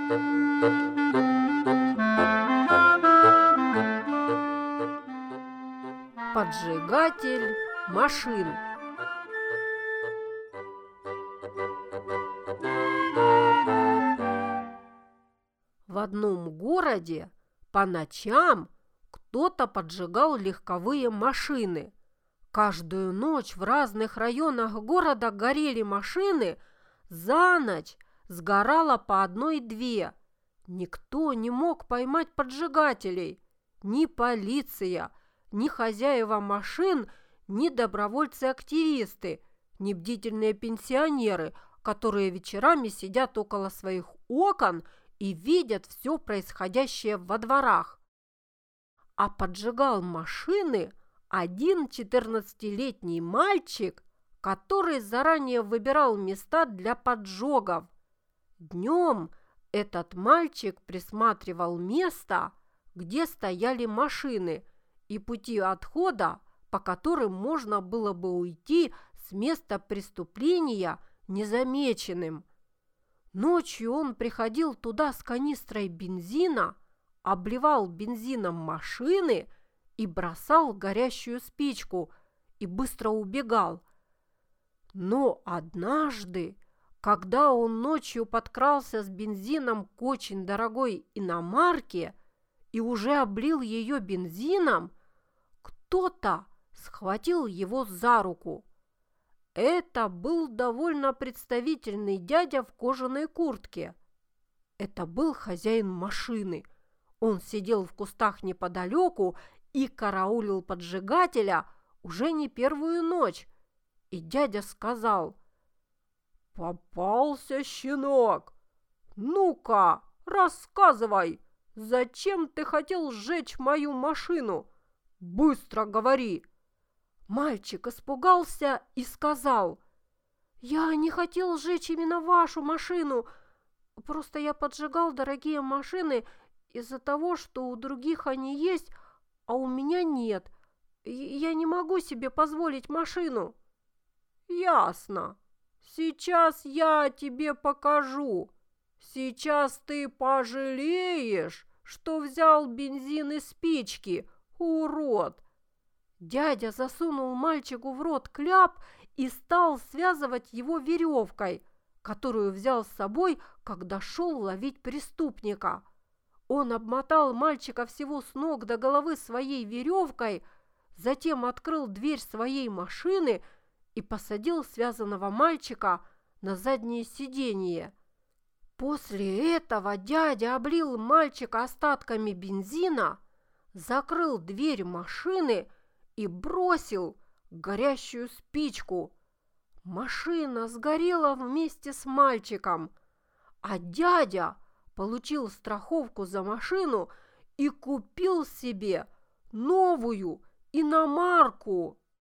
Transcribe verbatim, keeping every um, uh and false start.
Поджигатель машин. В одном городе по ночам кто-то поджигал легковые машины. Каждую ночь в разных районах города горели машины, за ночь сгорало по одной-две. Никто не мог поймать поджигателей. Ни полиция, ни хозяева машин, ни добровольцы-активисты, ни бдительные пенсионеры, которые вечерами сидят около своих окон и видят все происходящее во дворах. А поджигал машины один четырнадцатилетний мальчик, который заранее выбирал места для поджогов. Днем этот мальчик присматривал место, где стояли машины, и пути отхода, по которым можно было бы уйти с места преступления незамеченным. Ночью он приходил туда с канистрой бензина, обливал бензином машины и бросал горящую спичку и быстро убегал. Но однажды, когда он ночью подкрался с бензином к очень дорогой иномарке и уже облил ее бензином, кто-то схватил его за руку. Это был довольно представительный дядя в кожаной куртке. Это был хозяин машины. Он сидел в кустах неподалеку и караулил поджигателя уже не первую ночь. И дядя сказал: «Попался щенок! Ну-ка, рассказывай, зачем ты хотел сжечь мою машину? Быстро говори!» Мальчик испугался и сказал: «Я не хотел сжечь именно вашу машину. Просто я поджигал дорогие машины из-за того, что у других они есть, а у меня нет. Я не могу себе позволить машину». «Ясно. Сейчас я тебе покажу. Сейчас ты пожалеешь, что взял бензин и спички, урод!» Дядя засунул мальчику в рот кляп и стал связывать его веревкой, которую взял с собой, когда шел ловить преступника. Он обмотал мальчика всего с ног до головы своей веревкой, затем открыл дверь своей машины и посадил связанного мальчика на заднее сиденье. После этого дядя облил мальчика остатками бензина, закрыл дверь машины и бросил горящую спичку. Машина сгорела вместе с мальчиком, а дядя получил страховку за машину и купил себе новую иномарку.